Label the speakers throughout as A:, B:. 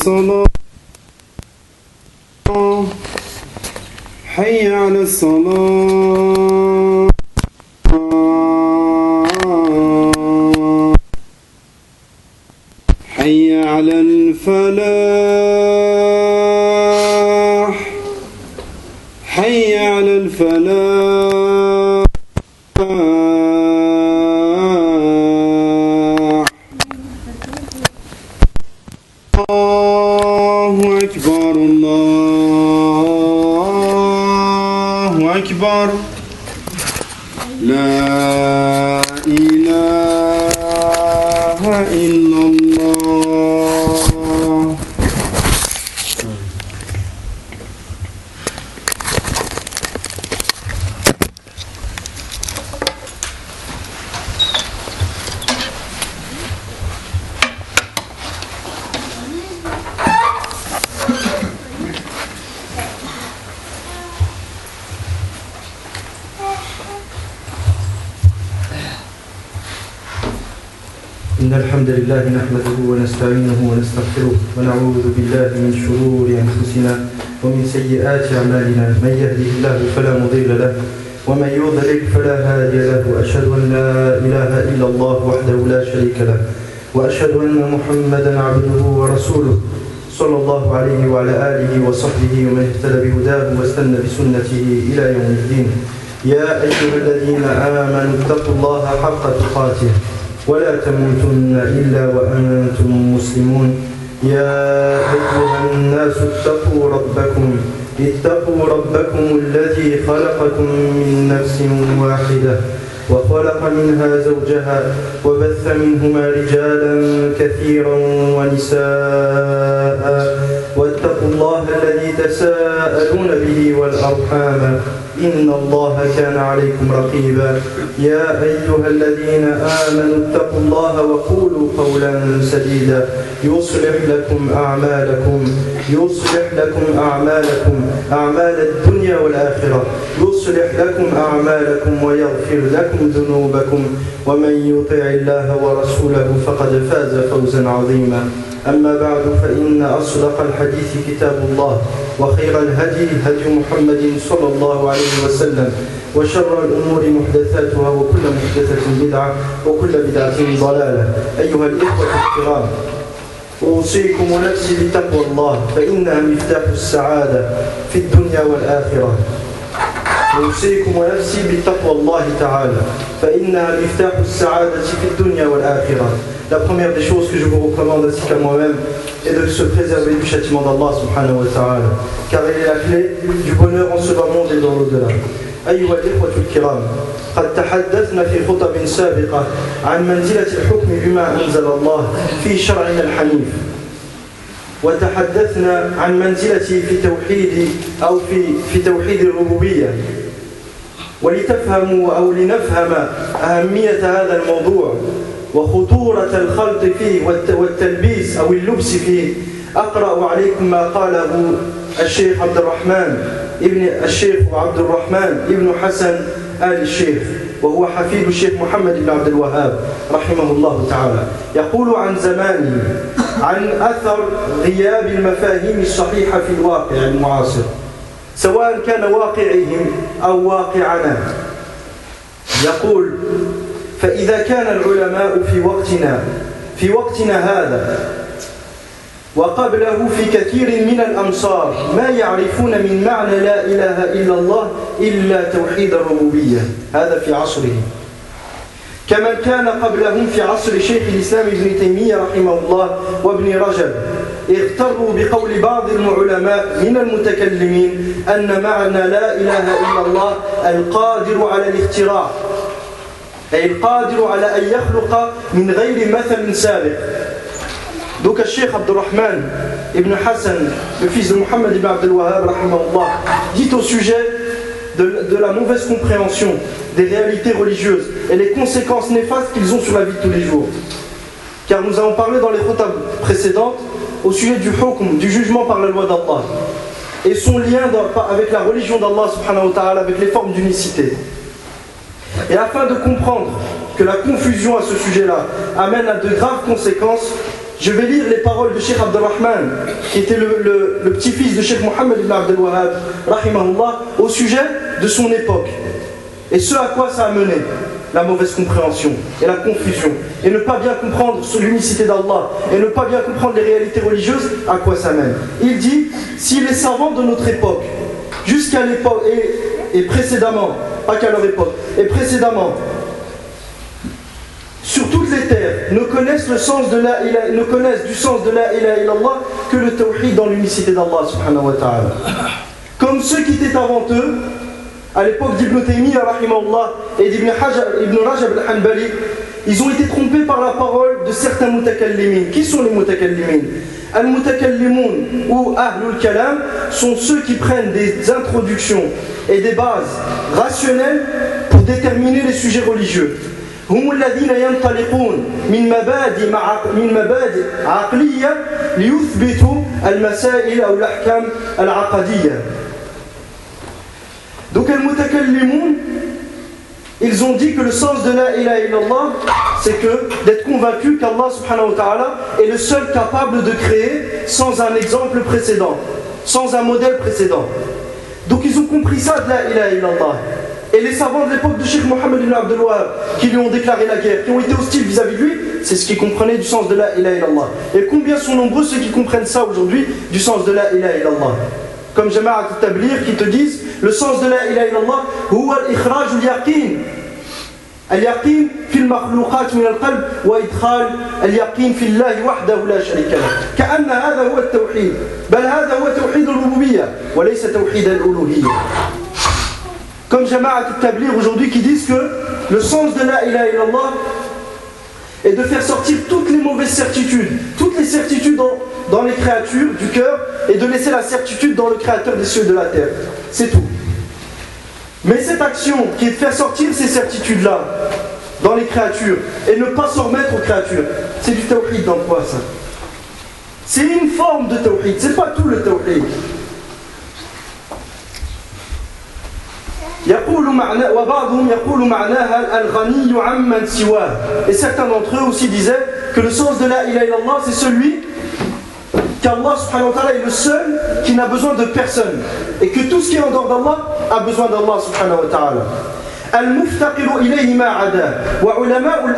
A: الصلاة حي على الصلاة حي على الفلاح حي على الفلاح الله أكبر الله أكبر لا إله إلا الله.
B: إن الحمد لله نحمده ونستعينه ونستغفره ونعوذ بالله من شرور أنفسنا ومن سيئات أعمالنا من يهده الله فلا مضل له ومن يضلل فلا هادي له وأشهد أن لا إله إلا الله وحده لا شريك له وأشهد أن محمدا عبده ورسوله صلى الله عليه وعلى آله وصحبه ومن اهتدى بهداه واستنى بسنته إلى يوم الدين. يا أيها الذين آمنوا اتقوا الله حق تقاته ولا تموتن إلا وأنتم مسلمون. يا أيها الناس اتقوا ربكم الذي خلقكم من نفس واحدة وخلق منها زوجها وبث منهما رجالا كثيرا ونساء واتقوا الله الذي تساءلون به والأرحام إن الله كان عليكم رقيبا. يا أيها الذين آمنوا اتقوا الله وقولوا قولا سديدا يصلح لكم أعمالكم أعمال الدنيا والآخرة يصلح لكم أعمالكم ويغفر لكم ذنوبكم ومن يطع الله ورسوله فقد فاز فوزا عظيما. أما بعد فإن أصدق الحديث كتاب الله وخير الهدي هدي محمد صلى الله عليه وسلم وشر الأمور محدثاتها وكل محدثة بدعة وكل بدعة ضلالة. أيها الإخوة الكرام أوصيكم ونفسي بتقوى الله فإنها مفتاح السعادة في الدنيا والآخرة. أوصيكم ونفسي بتقوى الله تعالى فإنها مفتاح السعادة في الدنيا والآخرة. La première des choses que je vous recommande ainsi qu'à moi-même est de se préserver du châtiment d'Allah subhanahu wa ta'ala, car elle est la clé du bonheur en ce bas monde et dans l'au-delà. أيها الإخوة الكرام قد تحدثنا في خطب سابقة عن منزلة الحكم بما أنزل الله في شرعنا الحنيف، وتحدثنا عن منزلته في توحيد أو في توحيد الربوبية. ولتفهموا أو لنفهم أهمية هذا الموضوع وخطورة الخلط فيه والتلبيس أو اللبس فيه أقرأ عليكم ما قاله الشيخ عبد الرحمن ابن حسن آل الشيخ، وهو حفيد الشيخ محمد بن عبد الوهاب رحمه الله تعالى. يقول عن زمانه عن أثر غياب المفاهيم الصحيحة في الواقع المعاصر سواء كان واقعهم أو واقعنا. يقول: فإذا كان العلماء في وقتنا هذا وقبله في كثير من الأمصار ما يعرفون من معنى لا إله إلا الله إلا توحيد الربوبية، هذا في عصره، كما كان قبلهم في عصر شيخ الإسلام ابن تيمية رحمه الله وابن رجب، اغتروا بقول بعض العلماء من المتكلمين أن معنى لا إله إلا الله القادر على الاختراع، أي القادر على أن يخلق من غير مثل سابق. Donc le Cheikh Abdurrahman ibn Hassan, le fils de Mohammed ibn Abdel Wahhab, dit au sujet de la mauvaise compréhension des réalités religieuses et les conséquences néfastes qu'ils ont sur la vie de tous les jours. Car nous avons parlé dans les khutab précédentes au sujet du hukm, du jugement par la loi d'Allah, et son lien avec la religion d'Allah subhanahu wa ta'ala, avec les formes d'unicité. Et afin de comprendre que la confusion à ce sujet-là amène à de graves conséquences, je vais lire les paroles de Cheikh Abdelrahman, qui était le petit-fils de Cheikh Mohammed ibn Abdel Wahhab, rahimahullah, au sujet de son époque. Et ce à quoi ça a mené, la mauvaise compréhension et la confusion, et ne pas bien comprendre l'unicité d'Allah, et ne pas bien comprendre les réalités religieuses, à quoi ça mène. Il dit, si les savants de notre époque, jusqu'à l'époque, et précédemment, pas qu'à leur époque, et précédemment, sur toutes les terres, ne connaissent du sens de la ilaha illallah que le tawhid dans l'unicité d'Allah subhanahu wa ta'ala. Comme ceux qui étaient avant eux, à l'époque d'Ibn Taymiyyah rahimahullah et d'Ibn Rajab al-Hanbali, ils ont été trompés par la parole de certains mutakallimin. Qui sont les mutakallimin? Al-mutakallimun ou ahlul kalam sont ceux qui prennent des introductions et des bases rationnelles pour déterminer les sujets religieux. هم الذين ينطلقون من مبادئ عقلية ليثبتوا المسائل أو الأحكام العقدية. Donc al-mutakallimun, ils ont dit que le sens de la ilaha illallah, c'est que d'être convaincu qu'Allah subhanahu wa ta'ala est le seul capable de créer sans un exemple précédent, sans un modèle précédent. Donc ils ont compris ça de la ilaha illallah. Et les savants de l'époque de Cheikh Mohammed ibn Abdel Wahhab, qui lui ont déclaré la guerre, qui ont été hostiles vis-à-vis de lui, c'est ce qu'ils comprenaient du sens de la ilaha illallah. Et combien sont nombreux ceux qui comprennent ça aujourd'hui du sens de la ilaha illallah? Comme Jama'at al-Tabligh qui te disent le sens de la ilaha illallah huwa al-ikhraj al-yaqin. Al-yaqin fi al-makhluqat min al-qalb wa idkhal al-yaqin fi Allah wahdahu la sharika lahu. Ka'anna hadha huwa at-tawhid. Bal hadha huwa tawhid al-rububiyyah wa laysa tawhid al-uluhiyyah. Comme Jama'at al-Tabligh aujourd'hui qui disent que le sens de la ilaha illallah est de faire sortir toutes les mauvaises certitudes, toutes les certitudes dans les créatures du cœur et de laisser la certitude dans le créateur des cieux et de la terre. C'est tout. Mais cette action qui est de faire sortir ces certitudes-là dans les créatures et ne pas s'en remettre aux créatures, c'est du tawhid dans quoi ça? C'est une forme de tawhid, c'est pas tout le tawhid. Et certains d'entre eux aussi disaient que le sens de la ilaha illallah c'est celui qu'Allah subhanahu wa ta'ala est le seul qui n'a besoin de personne et que tout ce qui est en dehors d'Allah a besoin d'Allah subhanahu wa ta'ala. Al-muftaqiru ilayhi ma'ada wa ulama'u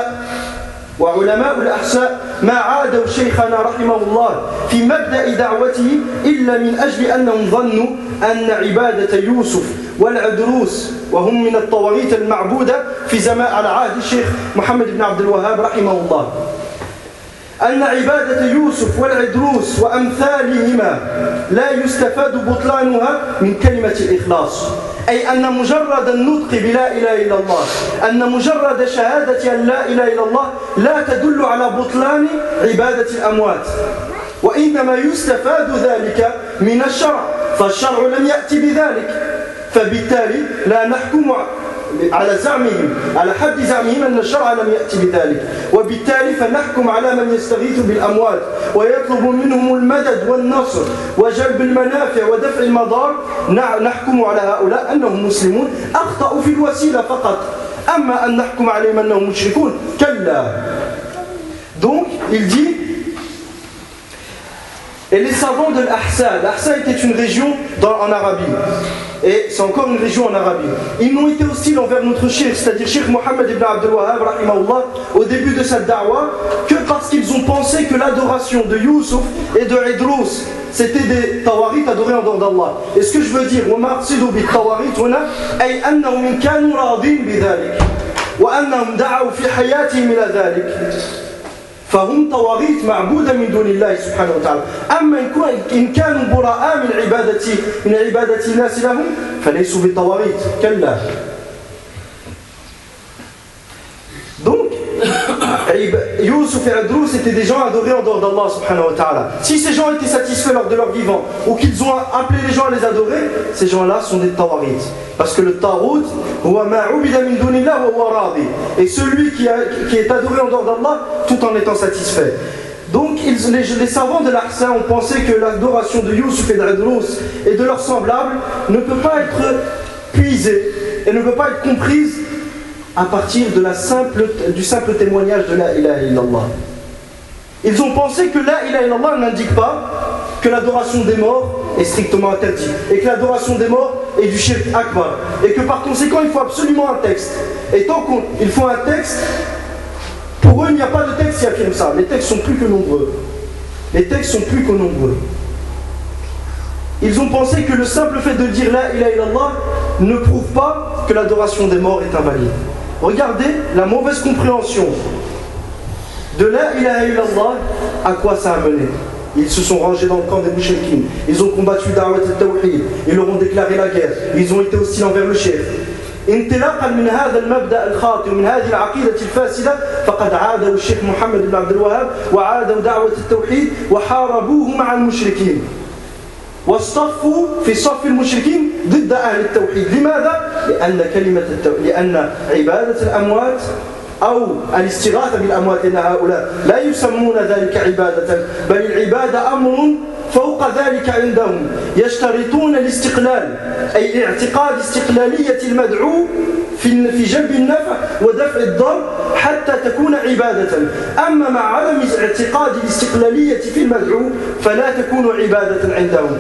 B: al-ahsa ما عادوا شيخنا رحمه الله في مبدأ دعوته إلا من أجل أنهم ظنوا أن عبادة يوسف والعدروس وهم من الطواغيت المعبودة في زمان على عهد الشيخ محمد بن عبد الوهاب رحمه الله أن عبادة يوسف والعدروس وأمثالهما لا يستفاد بطلانها من كلمة الإخلاص أي أن مجرد النطق بلا إله إلا الله أن مجرد شهادة أن لا إله إلا الله لا تدل على بطلان عبادة الأموات وإنما يستفاد ذلك من الشرع فالشرع لم يأتي بذلك فبالتالي لا نحكم على زعمهم على حد زعمهم أن الشرع لم يأتي بذلك وبالتالي فنحكم على من يستغيث بالأموات ويطلب منهم المدد والنصر وجلب المنافع ودفع المضار نحكم على هؤلاء أنهم مسلمون أخطأوا في الوسيلة فقط أما أن نحكم عليهم أنهم مشركون كلا. Donc il dit et les savants de l'Ahsa, l'Ahsa était une région en Arabie, et c'est encore une région en Arabie. Ils n'ont été hostiles envers notre cheikh, c'est-à-dire Cheikh Mohammed ibn Abdel Wahhab, rahimahullah, au début de cette da'wah, que parce qu'ils ont pensé que l'adoration de Youssouf et de Idrous, c'était des tawarit adorés en dehors d'Allah. Et ce que je veux dire, وَمَقْصِدُ بِالتَّوَارِث هنا أي أنهم كانوا راضين بذلك وأنهم دعوا في حياتهم إلى ذلك فهم طواغيت معبودة من دون الله سبحانه وتعالى. أما إن كانوا براء من عبادة الناس لهم فليسوا بالطواغيت كلا. Donc, Youssouf et Idrous étaient des gens adorés en dehors d'Allah subhanahu wa ta'ala. Si ces gens étaient satisfaits lors de leur vivant ou qu'ils ont appelé les gens à les adorer, ces gens-là sont des tawarit. Parce que le tarout, et celui qui est adoré en dehors d'Allah tout en étant satisfait. Donc les savants de l'Ahsa ont pensé que l'adoration de Youssouf et d'Idrous et de leurs semblables ne peut pas être puisée et ne peut pas être comprise à partir de du simple témoignage de la ilaha illallah. Ils ont pensé que la ilaha illallah n'indique pas que l'adoration des morts est strictement interdite et que l'adoration des morts est du shirk akbar et que par conséquent il faut absolument un texte. Et tant qu'il faut un texte, pour eux il n'y a pas de texte qui affirme ça. Les textes sont plus que nombreux. Les textes sont plus que nombreux. Ils ont pensé que le simple fait de dire la ilaha illallah ne prouve pas que l'adoration des morts est invalide. Regardez la mauvaise compréhension de la ilaha illallah, à quoi ça a mené. Ils se sont rangés dans le camp des mouchriquines, ils ont combattu Da'wat al-Tawhid, ils leur ont déclaré la guerre, ils ont été hostiles envers le chef. انطلاقا من هذا المبدأ الخاطئ ومن هذه العقيدة الفاسدة فقد عادوا الشيخ محمد بن عبد الوهاب وعادوا دعوة التوحيد وحاربوه مع المشركين واصطفوا في صف المشركين ضد أهل التوحيد. لماذا؟ لأن عبادة الأموات أو الاستغاثة بالأموات، لأن هؤلاء لا يسمون ذلك عبادة، بل العبادة أمر فوق ذلك عندهم. يشترطون الاستقلال، أي اعتقاد استقلالية المدعو في جلب النفع ودفع الضر حتى تكون عبادة. أما مع عدم اعتقاد الاستقلالية في المدعو فلا تكون عبادة عندهم.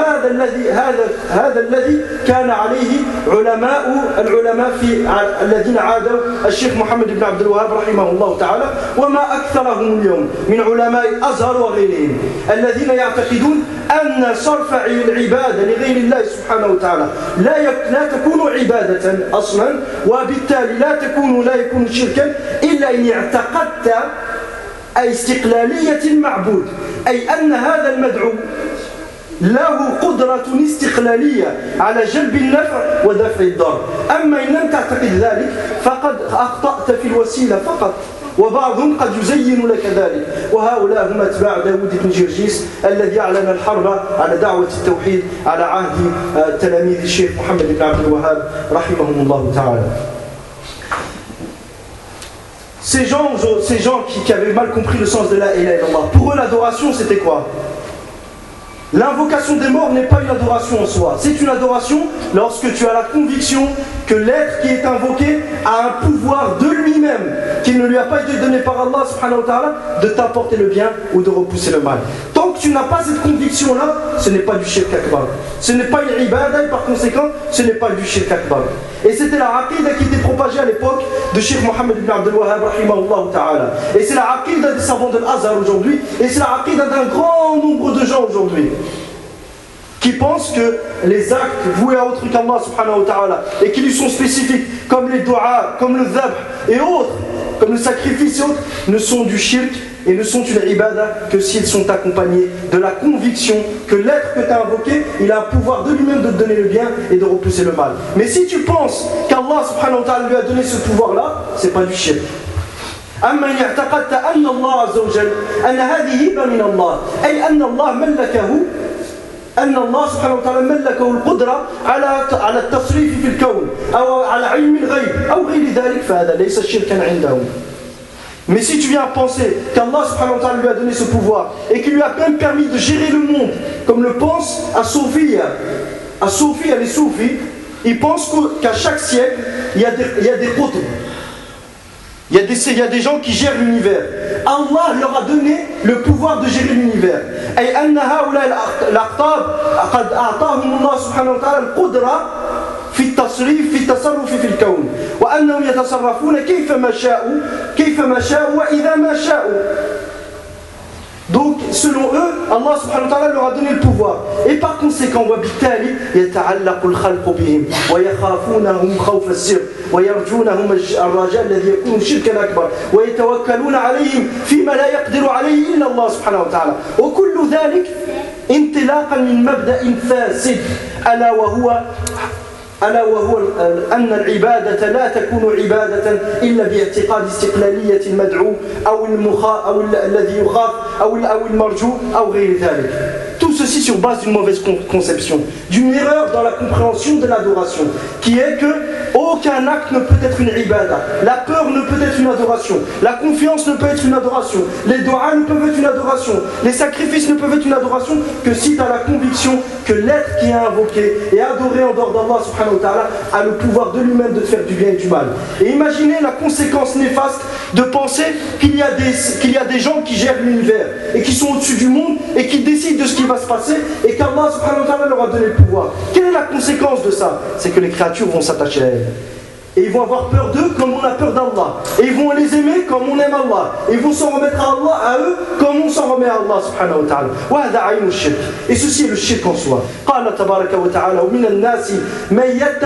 B: هذا الذي كان عليه العلماء الذين عادوا الشيخ محمد بن عبد الوهاب رحمه الله تعالى، وما أكثرهم اليوم من علماء الأزهر وغيرهم الذين يعتقدون أن صرف العبادة لغير الله سبحانه وتعالى لا تكون عبادة أصلا، وبالتالي لا يكون شركا إلا إن اعتقدت استقلالية المعبود، أي أن هذا المدعو له قدرة استقلالية على جلب النفع ودفع الضر. أما إن لم تعتقد ذلك فقد أخطأت في الوسيلة فقط، وبعضهم قد يزين لك ذلك. وهؤلاء هم أتباع داود بن جرجيس الذي أعلن الحرب على دعوة التوحيد على عهد تلاميذ الشيخ محمد بن عبد الوهاب رحمهم الله تعالى. Ces gens qui avaient mal compris le sens de la ilaha illallah, pour eux l'adoration c'était quoi? L'invocation des morts n'est pas une adoration en soi. C'est une adoration lorsque tu as la conviction que l'être qui est invoqué a un pouvoir de lui-même, qu'il ne lui a pas été donné par Allah subhanahu wa ta'ala, de t'apporter le bien ou de repousser le mal. Tant que tu n'as pas cette conviction-là, ce n'est pas du shirk akbar. Ce n'est pas une ibadah et par conséquent, ce n'est pas du shirk akbar. Et c'était la aqida qui était propagée à l'époque de Cheikh Mohammed ibn Abdel Wahhab rahimahullah ta'ala. Et c'est la aqida des savants de l'Azhar aujourd'hui, et c'est la aqida d'un grand nombre de gens aujourd'hui qui pensent que les actes voués à autre qu'Allah subhanahu wa ta'ala et qui lui sont spécifiques, comme les du'a, comme le dhabh et autres, comme le sacrifice et autres, ne sont du shirk et ne sont une ibadah que s'ils sont accompagnés de la conviction que l'être que tu as invoqué, il a un pouvoir de lui-même de te donner le bien et de repousser le mal. Mais si tu penses qu'Allah subhanahu wa ta'ala lui a donné ce pouvoir-là, c'est pas du shirk. أما إن اعتقدت أن الله عز وجل أن هذه هبة من الله، أي أن الله ملكه، أن الله سبحانه وتعالى ملكه القدرة على التصريف في الكون أو على علم الغيب أو غير ذلك، فهذا ليس شركا عندهم. Mais si tu viens penser qu'Allah subhanahu wa ta'ala lui a donné ce pouvoir et qu'il lui a même permis de gérer le monde, comme le pense à Sophia les soufis, ils pensent qu'à chaque siècle, il y a des qutb. Il y a des gens qui gèrent l'univers. Allah leur a donné le pouvoir de gérer l'univers. أي أن هؤلاء الأقطاب قد أعطاهم الله سبحانه وتعالى القدرة في التصرف في الكون، وأنهم يتصرفون كيفما شاءوا وإذا ما شاءوا. Donc, selon eux, Allah subhanahu wa ta'ala leur a donné le pouvoir. Et par conséquent, وبالتالي يتعلق الخلق بهم ويخافونهم خوف السر ويرجونهم الرجاء الذي يكون شركا أكبر ويتوكلون عليهم فيما لا يقدر عليه إلا الله سبحانه وتعالى. وكل ذلك انطلاقا من مبدأ فاسد ألا وهو أن العبادة لا تكون عبادة إلا باعتقاد استقلالية المدعو أو الذي يخاف أو المرجو أو غير ذلك. Tout ceci sur base d'une mauvaise conception, d'une erreur dans la compréhension de l'adoration, qui est que aucun acte ne peut être une ibada. La peur ne peut être une adoration. La confiance ne peut être une adoration. Les doigts ne peuvent être une adoration. Les sacrifices ne peuvent être une adoration que si tu as la conviction que l'être qui est invoqué et adoré en dehors d'Allah subhanahu wa ta'ala a le pouvoir de lui-même de te faire du bien et du mal. Et imaginez la conséquence néfaste de penser qu'il y a des gens qui gèrent l'univers et qui sont au-dessus du monde et qui décident de ce qui va se passer et qu'Allah subhanahu wa ta'ala leur a donné le pouvoir. Quelle est la conséquence de ça? C'est que les créatures vont s'attacher à elles. Et ils vont avoir peur d'eux comme on a peur d'Allah. Et ils vont les aimer comme on aime Allah. Et ils vont s'en remettre à Allah, à eux, comme on s'en remet à Allah subhanahu wa ta'ala. وهذا عين الشرك. Et ceci est le shirk en soi. قال تبارك وتعالى ومن الناس من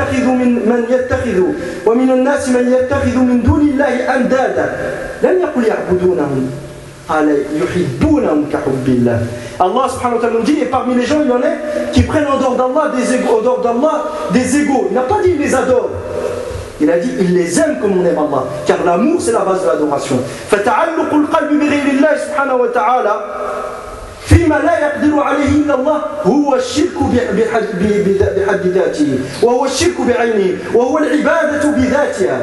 B: يتخذ من دون الله أندادا لم يقل يعبدونهم قال يحبونهم كحب الله. Allah subhanahu wa ta'ala nous dit, et parmi les gens il y en a qui prennent en dehors d'Allah des égaux. Il n'a pas dit il les adore. Il a dit il les aime comme on aime Allah, car l'amour c'est la base de l'adoration. فتعلق القلب بغير الله سبحانه وتعالى فيما لا يقدر عليه إلا الله هو الشرك بحد ذاته وهو الشرك بعينه وهو العبادة بذاتها.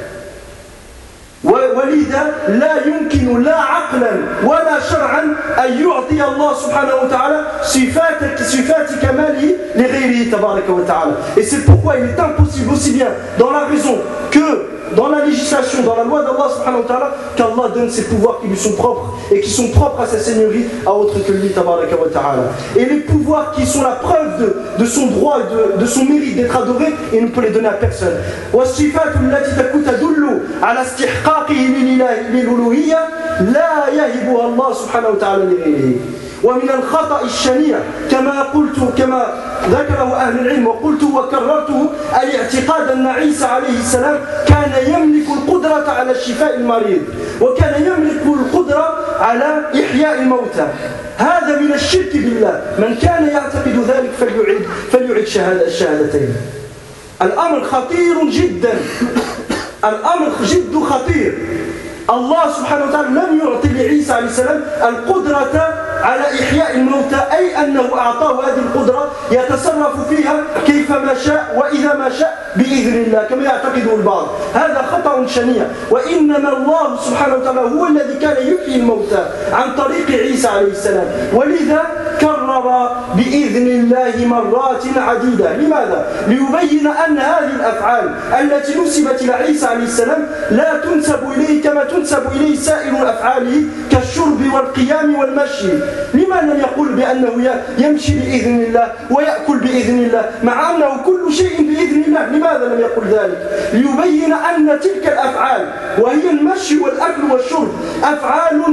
B: ولذا لا يمكن لا عقلا ولا شرعا أن يعطي الله سبحانه وتعالى صفات كماله لغيره تبارك وتعالى. Et c'est pourquoi il est impossible aussi bien dans la raison que dans la législation, dans la loi d'Allah subhanahu wa ta'ala, qu'Allah donne ses pouvoirs qui lui sont propres et qui sont propres à sa seigneurie à autre que lui tabaraka wa ta'ala. Et les pouvoirs qui sont la preuve de son droit et de son mérite d'être adoré, il ne peut les donner à personne. والصفات التي تدل على استحقاقه للألوهية لا يهبها الله سبحانه وتعالى لغيره. ومن الخطأ الشنيع كما ذكره أهل العلم وقلت وكررته الاعتقاد أن عيسى عليه السلام كان يملك القدرة على شفاء المريض وكان يملك القدرة على إحياء الموتى. هذا من الشرك بالله. من كان يعتقد ذلك فليعد الشهادتين. الأمر خطير جدا. الأمر جد خطير. الله سبحانه وتعالى لم يعطي لعيسى عليه السلام القدرة على إحياء الموتى، أي أنه أعطاه هذه القدرة يتصرف فيها كيفما شاء وإذا ما شاء بإذن الله كما يعتقده البعض. هذا خطأ شنيع. وإنما الله سبحانه وتعالى هو الذي كان يحيي الموتى عن طريق عيسى عليه السلام، ولذا كرر بإذن الله مرات عديدة. لماذا؟ ليبين أن هذه الأفعال التي نسبت إلى عيسى عليه السلام لا تنسب إليه كما تنسب إليه سائر أفعاله كالشرب والقيام والمشي. لما لم يقل بأنه يمشي بإذن الله ويأكل بإذن الله مع أنه كل شيء بإذن الله؟ لماذا لم يقل ذلك؟ ليبين أن تلك الأفعال وهي المشي والأكل والشرب أفعال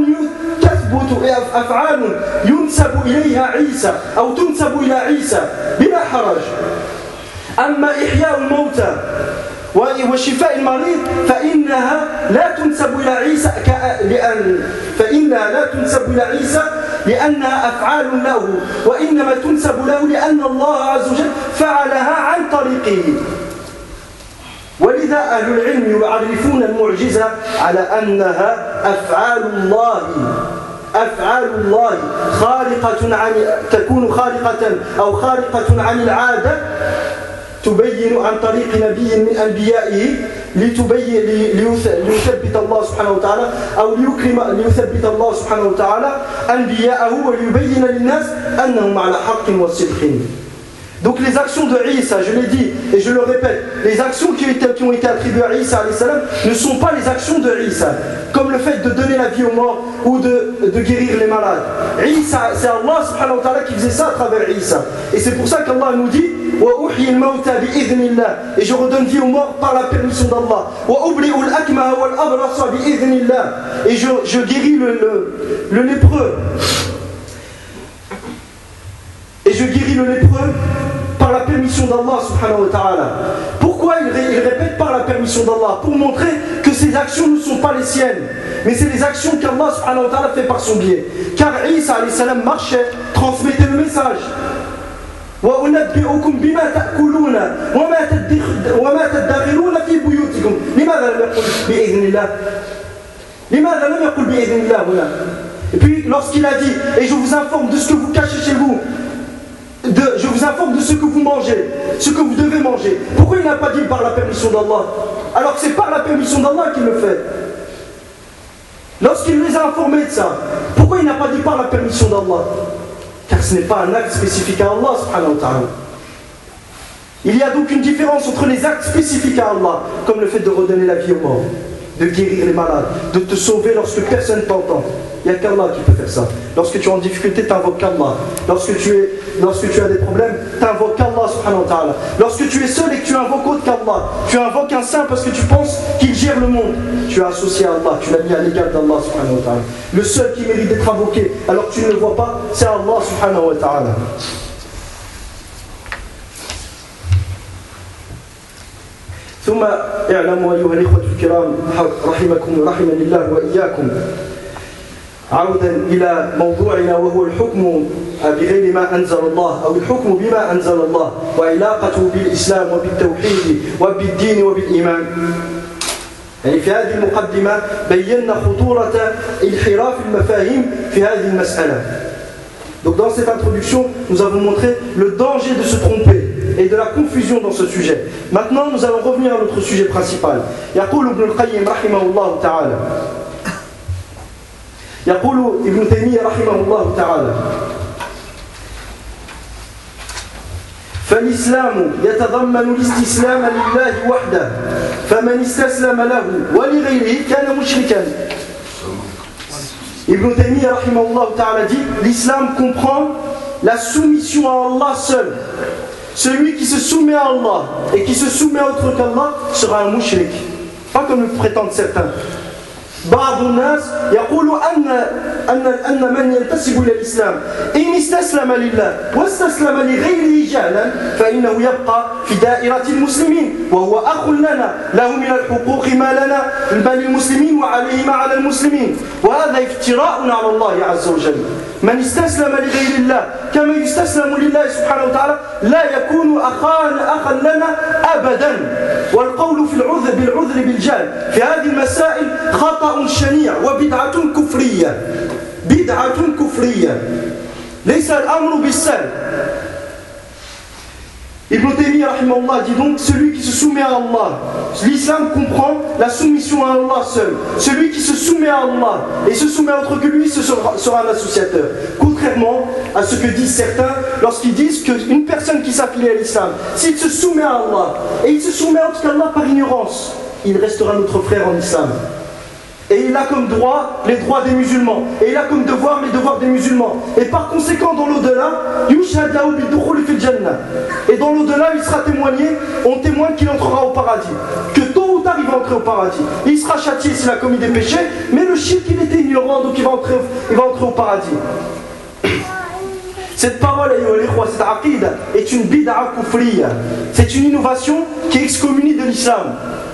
B: ينسب إليها عيسى أو تنسب إلى عيسى بلا حرج. أما إحياء الموتى وشفاء المريض فإنها لا تنسب إلى عيسى لأنها أفعال له، وإنما تنسب له لأن الله عز وجل فعلها عن طريقه. ولذا أهل العلم يعرفون المعجزة على أنها أفعال الله تكون خارقة أو خارقة عن العادة تبين عن طريق نبي من أنبيائه ليثبت الله سبحانه وتعالى أو ليثبت الله سبحانه وتعالى أنبياءه وليبين للناس أنهم على حق وصدق. Donc les actions de Isa, je l'ai dit et je le répète, les actions qui ont été attribuées à Isa alayhi salam ne sont pas les actions de Isa, comme le fait de donner la vie aux morts ou de guérir les malades. Isa, c'est Allah subhanahu wa ta'ala qui faisait ça à travers Isa. Et c'est pour ça qu'Allah nous dit وَأُحْيِي الْمَوْتَى بِإِذْنِ اللَّهِ, et je redonne vie aux morts par la permission d'Allah. وَأُبْرِئُ الْأَكْمَهَ وَالْأَبْرَصَ بِإِذْنِ اللَّهِ, et je guéris le lépreux. Et je guéris le lépreux par la permission d'Allah subhanahu wa ta'ala. Pourquoi il répète par la permission d'Allah? Pour montrer que ces actions ne sont pas les siennes, mais c'est les actions qu'Allah subhanahu wa ta'ala fait par son biais. Car Isa alayhi salam marchait, transmettait le message. وَأُنَبِّئُكُمْ بِمَا تَأْكُلُونَ وَمَا تَدَّخِرُونَ فِي بُيُوتِكُمْ. لماذا لم يقل بإذن الله؟ لماذا لم يقل بإذن الله هنا? Et puis lorsqu'il a dit, et je vous informe de ce que vous cachez chez vous, je vous informe de ce que vous mangez, ce que vous devez manger. Pourquoi il n'a pas dit par la permission d'Allah, alors que c'est par la permission d'Allah qu'il le fait? Lorsqu'il les a informés de ça, pourquoi il n'a pas dit par la permission d'Allah? Car ce n'est pas un acte spécifique à Allah subhanahu wa ta'ala. Il y a donc une différence entre les actes spécifiques à Allah, comme le fait de redonner la vie aux morts, de guérir les malades, de te sauver lorsque personne t'entend. Il n'y a qu'Allah qui peut faire ça. Lorsque tu es en difficulté, tu invoques Allah. Lorsque tu as des problèmes, tu invoques Allah subhanahu wa ta'ala. Lorsque tu es seul et que tu invoques autre qu'Allah, tu invoques un saint parce que tu penses qu'il gère le monde. Tu as associé à Allah, tu l'as mis à l'égal d'Allah subhanahu wa ta'ala. Le seul qui mérite d'être invoqué, alors que tu ne le vois pas, c'est Allah subhanahu wa ta'ala. ثم اعلموا أيها الإخوة الكرام رحمني الله وإياكم عودا إلى موضوعنا وهو الحكم بغير ما أنزل الله أو الحكم بما أنزل الله وعلاقته بالإسلام وبالتوحيد وبالدين وبالإيمان. يعني في هذه المقدمة بينا خطورة انحراف المفاهيم في هذه المسألة. Donc dans cette introduction, nous avons montré le danger de se tromper et de la confusion dans ce sujet. Maintenant, nous allons revenir à notre sujet principal. يقول ابن القيم رحمه الله تعالى يقول ابن تيمية رحمه الله تعالى فالإسلام يتضمن الاستسلام لله وحده فمن استسلم له ولغيره كان مشركا. Ibn Taymiyyah rahimahullah ta'ala dit, l'islam comprend la soumission à Allah seul. Celui qui se soumet à Allah et qui se soumet à autre qu'Allah sera un mushrik. Pas comme le prétendent certains. بعض الناس يقول أن من ينتسب إلى الإسلام إن استسلم لله واستسلم لغيره جهلا فإنه يبقى في دائرة المسلمين وهو أخ لنا له من الحقوق ما لنا ما للمسلمين وعليه ما على المسلمين وهذا افتراء على الله عز وجل. من استسلم لغير الله كما يستسلم لله سبحانه وتعالى لا يكون أخا لنا أبدا. والقول في العذر بالعذر بالجهل في هذه المسائل خطأ شنيع وبدعة كفرية. بدعة كفرية ليس الأمر بالسهل. Ibn Taymiyyah rahimahullah dit donc, celui qui se soumet à Allah, l'islam comprend la soumission à Allah seul. Celui qui se soumet à Allah et se soumet à autre que lui sera un associateur. Contrairement à ce que disent certains lorsqu'ils disent qu'une personne qui s'affilie à l'islam, s'il se soumet à Allah et il se soumet à autre qu'Allah par ignorance, il restera notre frère en islam. Et il a comme droit les droits des musulmans. Et il a comme devoir les devoirs des musulmans. Et par conséquent, dans l'au-delà, et dans l'au-delà, il sera témoigné, on témoigne qu'il entrera au paradis. Que tôt ou tard, il va entrer au paradis. Il sera châtié s'il a commis des péchés, mais le shirk, il était ignorant, donc il va entrer au paradis. Cette parole, cette aqida, est une bid'a kufriya. C'est une innovation qui excommunie de l'islam.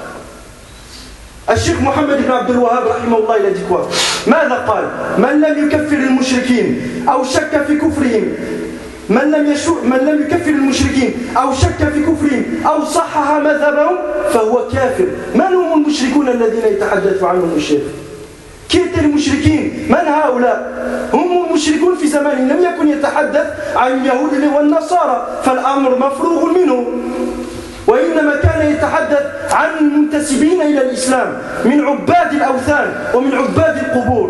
B: الشيخ محمد بن عبد الوهاب رحمه الله إلى ديكوا ماذا قال؟ من لم يكفر المشركين أو شك في كفرهم من لم يكفر المشركين أو شك في كفرهم أو صحح مذهبهم فهو كافر. من هم المشركون الذين يتحدث عنهم الشيخ؟ Qui étaient les مشركين؟ من هؤلاء؟ هم المشركون في زمان لم يكن يتحدث عن اليهود والنصارى فالأمر مفروغ منه. وإنما كان يتحدث عن المنتسبين إلى الإسلام من عباد الأوثان ومن عباد القبور.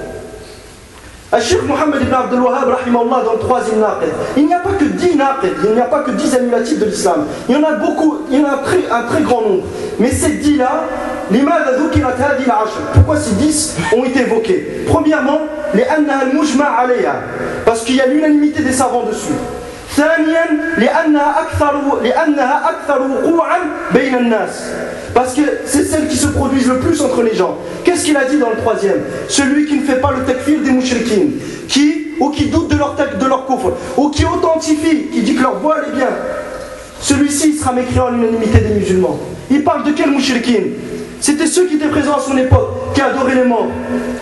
B: الشيخ Mohammed ibn Abdul Wahhab rahimahullah dans le troisième naqid, il n'y a pas que 10 naqid, il n'y a pas que 10 annulatifs de l'islam. Il y en a beaucoup, il y en a un très grand nombre. Mais ces 10 là, لماذا ذكرت هذه العشر? Pourquoi ces 10 ont été évoqués? Premièrement, لأنها المجمع عليها, parce qu'il y a l'unanimité des savants dessus. ثانيا لأنها أكثر وقوعا بين الناس, parce que c'est celles qui se produisent le plus entre les gens. Qu'est-ce qu'il a dit dans le troisième? Celui qui ne fait pas le takfir des mouchriquines, qui doute de leur kufr, ou qui authentifie, qui dit que leur voile est bien, celui-ci il sera mécréant à l'unanimité des musulmans. Il parle de quel mouchriquine? C'était ceux qui étaient présents à son époque, qui adoraient les morts.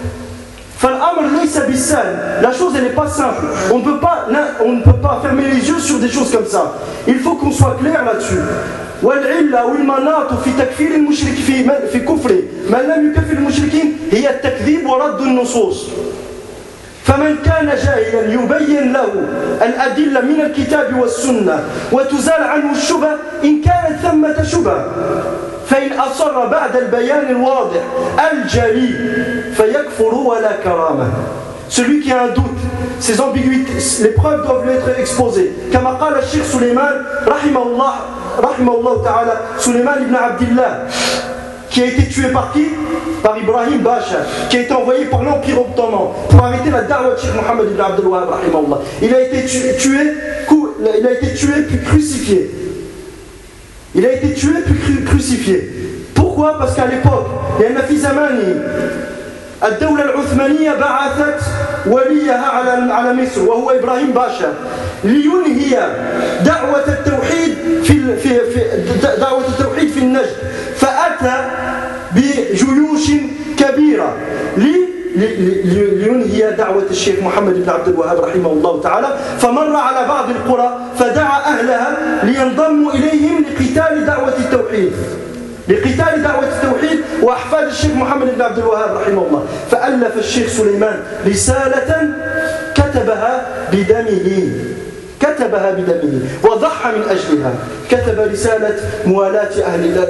B: La chose elle n'est pas simple. On ne peut pas fermer les yeux sur des choses comme ça. Il faut qu'on soit clair là-dessus. والعلة والمناط في تكفير المشرك في كفره من لم يكفر المشركين هي التكذيب ورد النصوص. فمن كان جاهلا يبين له الأدلة من الكتاب والسنة وتزال عنه الشبهة إن كانت ثمة شبهة فإن أصر بعد البيان الواضح الجلي فيكفر ولا كرامة. Celui qui a un doute, ses ambiguïtés, les preuves doivent lui être exposées. كما قال الشيخ سليمان رحمه الله تعالى سليمان ibn Abdillah, qui a été tué par qui? Par Ibrahim Basha, qui a été envoyé par l'Empire ottoman pour arrêter la da'wah de Cheikh Mohammed ibn Abdul Wahhab rahimahullah. Il a été tué puis crucifié. Il a été tué puis crucifié. Pourquoi? Parce qu'à l'époque, لأن في زمانه الدولة العثمانية بعثت وليها على مصر وهو إبراهيم باشا لينهي دعوة التوحيد دعوة التوحيد في النجد، فأتى بجيوش كبيرة لينهي دعوة الشيخ محمد بن عبد الوهاب رحمه الله تعالى، فمر على بعض القرى فدعا أهلها لينضموا إليهم لقتال دعوة التوحيد وأحفاد الشيخ محمد بن عبد الوهاب رحمه الله. فألف الشيخ سليمان رسالة كتبها بدمه وضحى من أجلها. كتب رسالة موالاة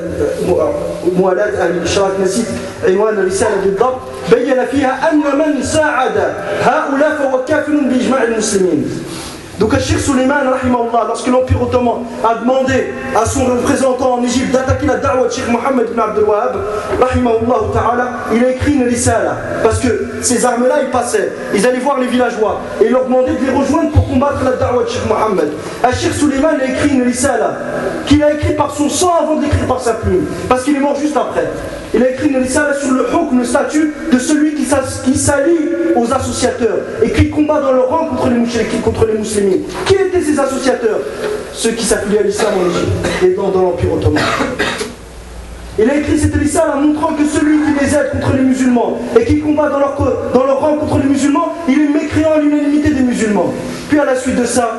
B: أهل الإشراك، نسيت عنوان الرسالة بالضبط، بين فيها أن من ساعد هؤلاء فهو كافر بإجماع المسلمين. Donc Cheikh Suleiman, rahimahullah, lorsque l'Empire ottoman a demandé à son représentant en Égypte d'attaquer la da'wah de Cheikh Mohammed ibn Abdul Wahhab, rahimahullah ta'ala, il a écrit une risala. Parce que ces armes-là, ils passaient, ils allaient voir les villageois et ils leur demandaient de les rejoindre pour combattre la da'wah de Cheikh Mohammed. Cheikh Suleiman a écrit une risala qu'il a écrit par son sang avant de l'écrire par sa plume, parce qu'il est mort juste après. Il a écrit une risala sur le hukm, le statut de celui qui s'allie aux associateurs et qui combat dans leur rang contre les mouchriquins, contre les musulmans. Qui étaient ces associateurs? Ceux qui s'affiliaient à l'islam en Égypte et dans l'Empire ottoman. Il a écrit cette risala en montrant que celui qui les aide contre les musulmans et qui combat dans leur rang contre les musulmans, il est mécréant à l'unanimité des musulmans. Puis à la suite de ça,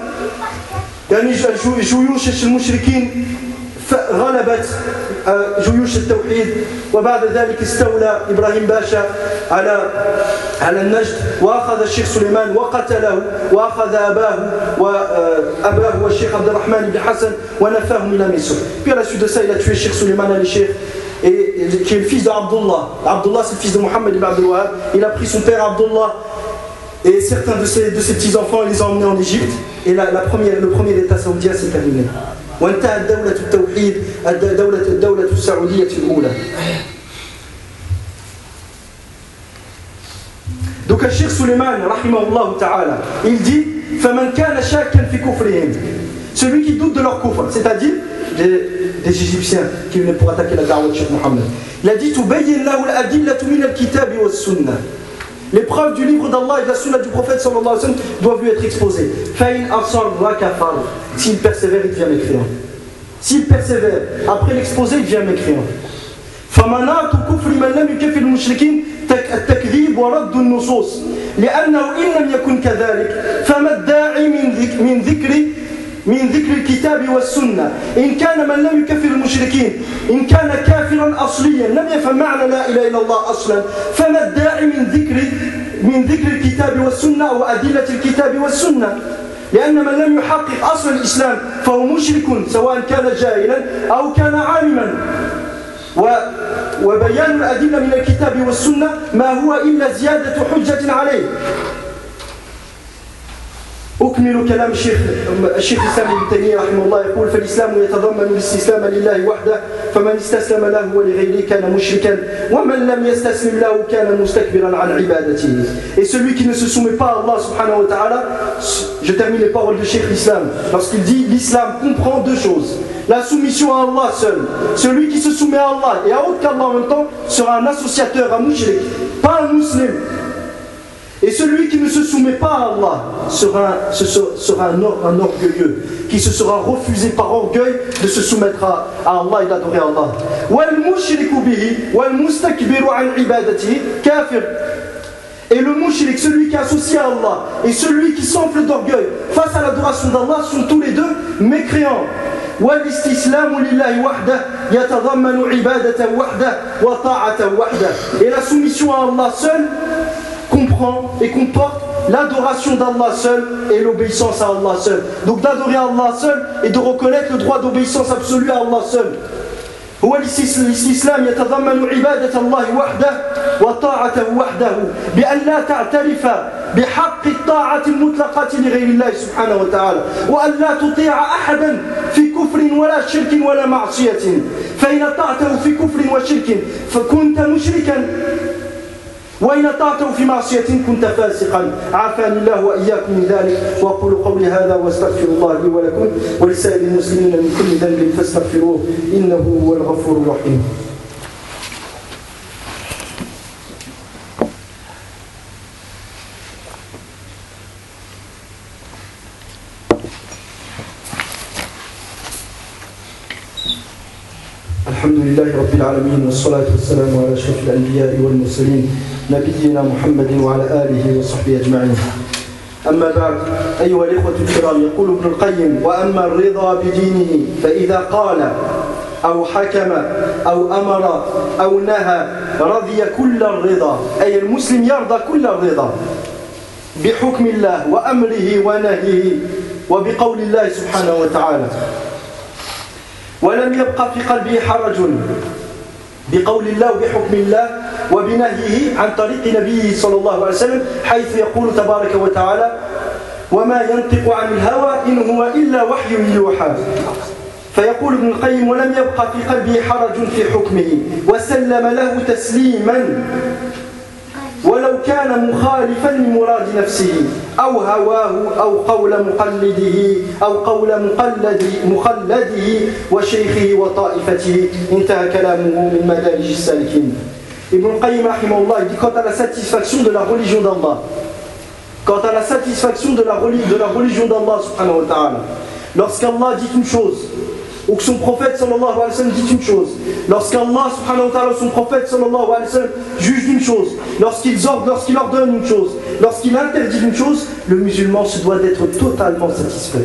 B: غلبت جيوش التوحيد، وبعد ذلك استولى إبراهيم باشا على النجد، وأخذ الشيخ سليمان وقتله، وأخذ أباه والشيخ عبد الرحمن بن حسن ونفاهم إلى مصر. Puis à la suite de ça, il a tué Cheikh Suleiman al-Cheikh, qui est le fils d'Abdullah. Abdullah, c'est le fils de Mohammed ibn Abdul Wahhab. Il a pris son père Abdullah et certains de ses petits-enfants, il les a emmenés en Égypte. Et le premier état saoudien s'est terminé. وانتهت دولة التوحيد الدولة السعودية الأولى. Donc Cheikh Suleiman rahimahullah ta'ala, il dit فمن كان شاكا في كفرهم, celui qui doute de leur kufr, c'est-à-dire des Égyptiens qui venaient pour attaquer la da'wah de Cheikh Mohammed. Il a dit تبين له الأدلة من الكتاب والسنة. Les preuves du livre d'Allah et de la sunna du prophète sallallahu alayhi wa sallam doivent lui être exposées. S'il persévère, il devient mécréant. S'il persévère, après l'exposé, il devient mécréant. فمناط كفر من لم يكفر المشركين التكذيب ورد النصوص لأنه إن لم يكن كذلك فما الداعي من ذكر الكتاب والسنة إن كان من لم يكفر المشركين إن كان كافرا أصليا لم يفهم معنى لا إله إلا الله أصلا فما الداعي من ذكر الكتاب والسنة وأدلة الكتاب والسنة لأن من لم يحقق أصل الإسلام فهو مشرك سواء كان جاهلا أو كان عالما وبيان الأدلة من الكتاب والسنة ما هو إلا زيادة حجة عليه. أكمل كلام الشيخ الإسلام ابن تيمية رحمه الله يقول فالإسلام يتضمن الاستسلام لله وحده فمن استسلم له ولغيره كان مشركا ومن لم يستسلم له كان مستكبرا عن عبادته. Et celui qui ne se soumet pas à Allah subhanahu wa ta'ala, je termine les paroles de Cheikh l'Islam lorsqu'il dit l'Islam comprend deux choses: la soumission à Allah seul. Celui qui se soumet à Allah et à autre qu'Allah en même temps sera un associateur, un mushrik, pas un musulman. Et celui qui ne se soumet pas à Allah sera un orgueilleux, qui se sera refusé par orgueil de se soumettre à Allah et d'adorer Allah. Et le mushrik, celui qui est associé à Allah, et celui qui s'enfle d'orgueil face à l'adoration d'Allah sont tous les deux mécréants. Et la soumission à Allah seul comprend et comporte l'adoration d'Allah seul et l'obéissance à Allah seul. Donc d'adorer Allah seul et de reconnaître le droit d'obéissance absolue à Allah seul. هو الاستسلام يتضمن عبادة الله وحده وطاعته وحده بأن لا تعترف بحق الطاعة المطلقة لغير الله سبحانه وتعالى وأن لا تطيع أحدا في كفر ولا شرك ولا معصية فإن طاعته في كفر وشرك فكنت مشركا وإن طاعته في معصية كنت فاسقا عافاني الله وإياكم من ذلك وأقول قولي هذا واستغفر الله لي ولكم ولسائر المسلمين من كل ذنب فاستغفروه إنه هو الغفور الرحيم. الحمد لله رب العالمين والصلاة والسلام على أشرف الأنبياء والمرسلين نبينا محمد وعلى آله وصحبه أجمعين. أما بعد أيها الإخوة الكرام يقول ابن القيم وأما الرضا بدينه فإذا قال أو حكم أو أمر أو نهى رضي كل الرضا أي المسلم يرضى كل الرضا بحكم الله وأمره ونهيه وبقول الله سبحانه وتعالى ولم يبقى في قلبه حرج بقول الله وبحكم الله وبنهيه عن طريق نبيه صلى الله عليه وسلم حيث يقول تبارك وتعالى وما ينطق عن الهوى إن هو إلا وحي يوحى. فيقول ابن القيم ولم يبقى في قلبه حرج في حكمه وسلم له تسليما ولو كان مخالفا لمراد نفسه أو هواه أو قول مقلده أو قول مقلده وشيخه وطائفته. انتهى كلامه من مدارج السالكين. Ibn Qayyim rahimahullah dit quant à la satisfaction de la religion d'Allah, quant à la satisfaction de la religion d'Allah subhanahu wa ta'ala, lorsqu'Allah dit une chose ou que son prophète sallallahu alayhi wa sallam dit une chose, lorsqu'Allah subhanahu wa ta'ala son prophète sallallahu alayhi wa sallam juge d'une chose, lorsqu'il ordonne une chose, lorsqu'il interdit une chose, le musulman se doit d'être totalement satisfait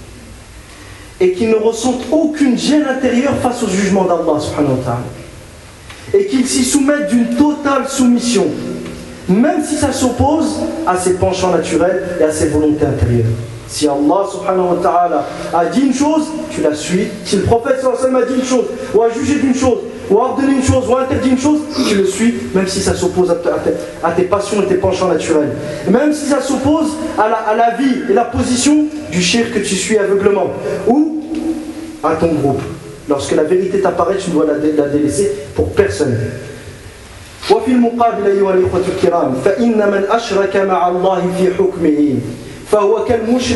B: et qu'il ne ressente aucune gêne intérieure face au jugement d'Allah subhanahu wa ta'ala et qu'il s'y soumette d'une totale soumission même si ça s'oppose à ses penchants naturels et à ses volontés intérieures. Si Allah subhanahu wa ta'ala a dit une chose, tu la suis. Si le prophète sallallahu alayhi wa sallam a dit une chose, ou a jugé d'une chose, ou a ordonné une chose, ou a interdit une chose, tu le suis, même si ça s'oppose à tes passions et tes penchants naturels. Même si ça s'oppose à la vie et la position du shirk que tu suis aveuglement, ou à ton groupe. Lorsque la vérité t'apparaît, tu dois la délaisser pour personne. وفي المقابل أيها الإخوة الكرام فإن من أشرك مع الله في حكمه فهو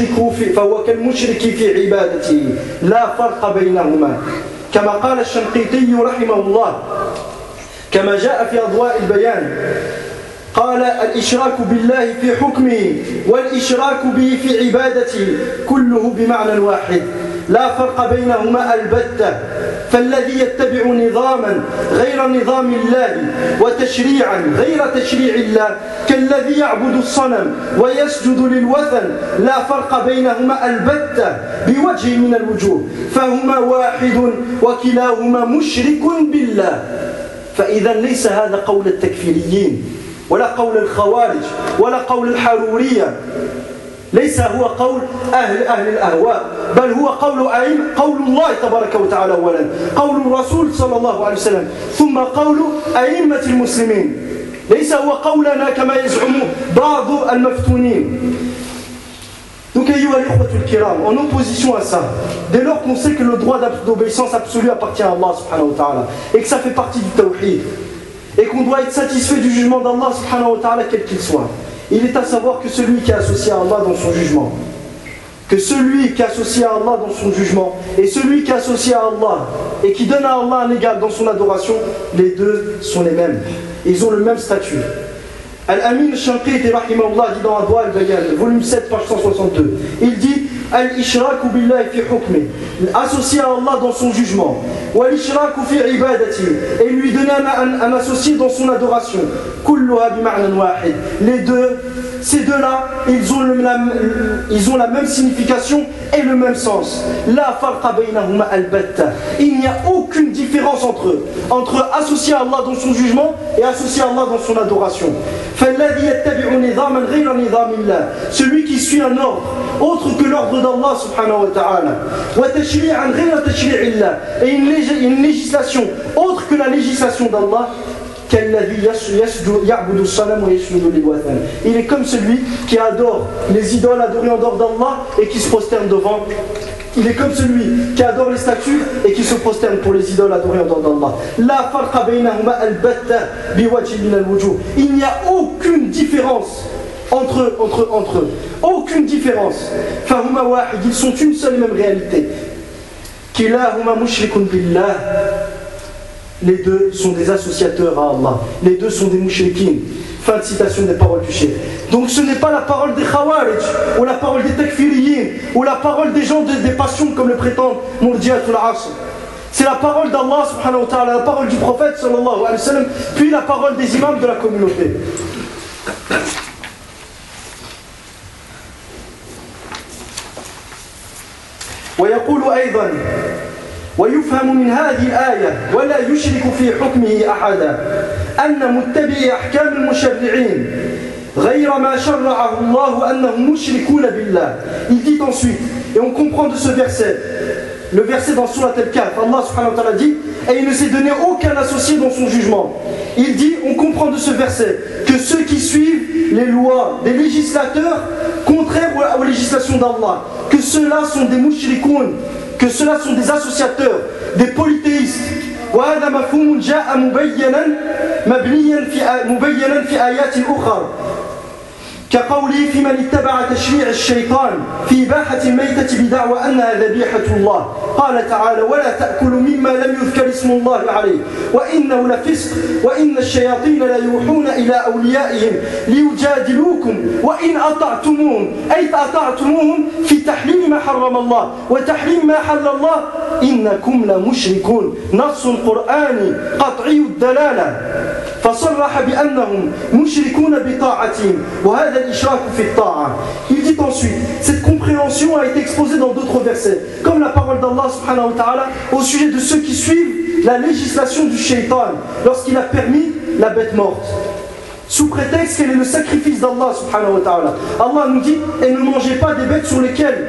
B: كالمشرك في عبادته لا فرق بينهما كما قال الشنقيطي رحمه الله كما جاء في أضواء البيان قال الإشراك بالله في حكمه والإشراك به في عبادته كله بمعنى واحد لا فرق بينهما البتة فالذي يتبع نظاما غير نظام الله وتشريعا غير تشريع الله كالذي يعبد الصنم ويسجد للوثن لا فرق بينهما البتة بوجه من الوجوه فهما واحد وكلاهما مشرك بالله. فإذا ليس هذا قول التكفيريين ولا قول الخوارج ولا قول الحرورية، ليس هو قول أهل الأهواء، بل هو قول الله تبارك وتعالى أولا، قول الرسول صلى الله عليه وسلم، ثم قول أئمة المسلمين، ليس هو قولنا كما يزعم بعض المفتونين. Donc, en opposition à ça, dès lors qu'on sait que le droit d'obéissance absolue appartient à Allah subhanahu wa ta'ala et que ça fait partie du tawhid et qu'on doit être satisfait du jugement d'Allah subhanahu wa ta'ala quel qu'il soit, il est à savoir que celui qui est associé à Allah dans son jugement, que celui qui est associé à Allah dans son jugement et celui qui est associé à Allah et qui donne à Allah un égal dans son adoration, les deux sont les mêmes, ils ont le même statut. Al-Amin al-Shanqiti rahimahullah dit dans Adwa al-Bayan, volume 7, page 162, il dit al-ishraku billahi fi hukmi, associer à Allah dans son jugement, wa al-ishraku fi ibadati, et lui donner un associé dans son adoration. Kulluha bi ma'nan wahid. Les deux, ces deux-là, ils ont la même signification et le même sens. La farqa baynahuma albatta. Il n'y a aucune différence entre eux, entre associer à Allah dans son jugement et associer à Allah dans son adoration. Celui qui suit un ordre autre que l'ordre d'Allah subhanahu wa ta'ala, et une législation autre que la législation d'Allah, il est comme celui qui adore les idoles adorées en dehors d'Allah et qui se prosterne devant. Il est comme celui qui adore les statues et qui se prosterne pour les idoles adorées en dehors d'Allah. La farqa baynahuma albatta biwajhin min alwujuh. Il n'y a aucune différence entre eux. Aucune différence. Fahuma wahid, ils sont une seule et même réalité. Kilahuma mushrikun billah. Les deux sont des associateurs à Allah. Les deux sont des mushrikin. Fin de citation des paroles du cheikh. Donc ce n'est pas la parole des khawarij, ou la parole des takfiriyin, ou la parole des gens des passions comme le prétendent Murji'atul Asr. C'est la parole d'Allah subhanahu wa ta'ala, la parole du prophète sallallahu alayhi wa sallam, puis la parole des imams de la communauté. ويقول أيضا ويفهم من هذه الآية ولا يشرك في حكمه أحدا أن متبعي أحكام المشرعين غير ما شرعه الله أنهم مشركون بالله. Il dit ensuite, et on comprend de ce verset, le verset dans Surat Al-Kahf, Allah subhanahu wa ta'ala dit, et il ne s'est donné aucun associé dans son jugement. Il dit, on comprend de ce verset, que ceux qui suivent les lois des législateurs contraires aux législations d'Allah, que ceux-là sont des mushrikoun, que ceux-là sont des associateurs, des polythéistes. وهذا مفهوم جاء مبينا في آيات أخرى كقوله في من اتبع تشريع الشيطان في إباحة الميتة بدعوى أنها ذبيحة الله قال تعالى ولا تأكلوا مما لم يذكر اسم الله عليه وإنه لفسق وإن الشياطين لا يوحون إلى أوليائهم ليجادلوكم وإن أطعتموهم أي أطعتموهم في تحليل ما حرم الله وتحريم ما حل الله إنكم لمشركون نص قرآني قطعي الدلالة فصرح بأنهم مشركون بطاعتهم وهذا الإشراك في الطاعة. Il dit ensuite, cette compréhension a été exposée dans d'autres versets, comme la parole d'Allah subhanahu wa ta'ala au sujet de ceux qui suivent la législation du shaitan lorsqu'il a permis la bête morte, sous prétexte qu'elle est le sacrifice d'Allah subhanahu wa ta'ala. Allah nous dit, et ne mangez pas des bêtes sur lesquelles,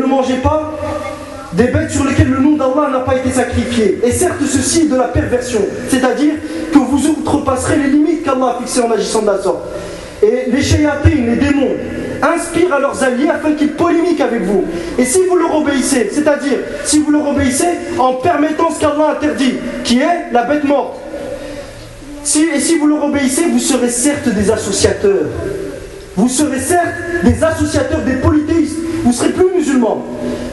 B: le nom d'Allah n'a pas été sacrifié. Et certes, ceci est de la perversion, c'est-à-dire que vous outrepasserez les limites qu'Allah a fixées en agissant de la sorte. Et les shayatines, les démons, inspirent à leurs alliés afin qu'ils polémiquent avec vous. Et si vous leur obéissez, c'est-à-dire si vous leur obéissez en permettant ce qu'Allah interdit, qui est la bête morte, et si vous leur obéissez, vous serez certes des associateurs. Vous serez certes des associateurs, des polythéistes. Vous serez plus musulmans.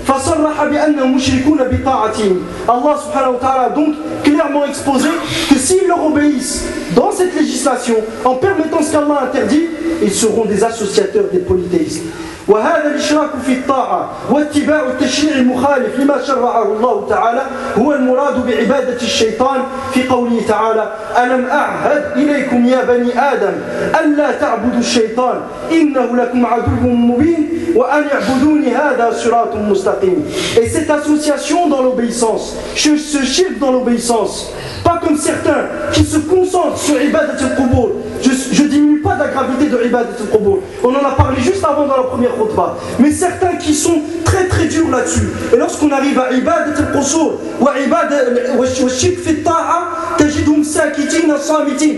B: Allah subhanahu wa ta'ala a donc clairement exposé que s'ils leur obéissent dans cette législation en permettant ce qu'Allah interdit, ils seront des associateurs des polythéistes. وهذا الإشراك في الطاعة واتباع التشريع المخالف لما شرعه الله تعالى هو المراد بعبادة الشيطان في قوله تعالى ألم أعهد إليكم يا بني آدم ألا تعبدوا الشيطان إنه لكم عدو مبين وأن اعبدوني هذا صراط مستقيم. Et cette association dans l'obéissance, ce shirk dans l'obéissance, pas comme certains qui se concentrent sur Ibadat al-Qubur. Je diminue pas de la gravité de Ibadat al-Qubur. On en a parlé juste avant dans la première khutbah. Mais certains qui sont très très durs là-dessus. Et lorsqu'on arrive à Ibadat al-Qusur wa shirk fi ta'a, tajidhum sakitin samitin.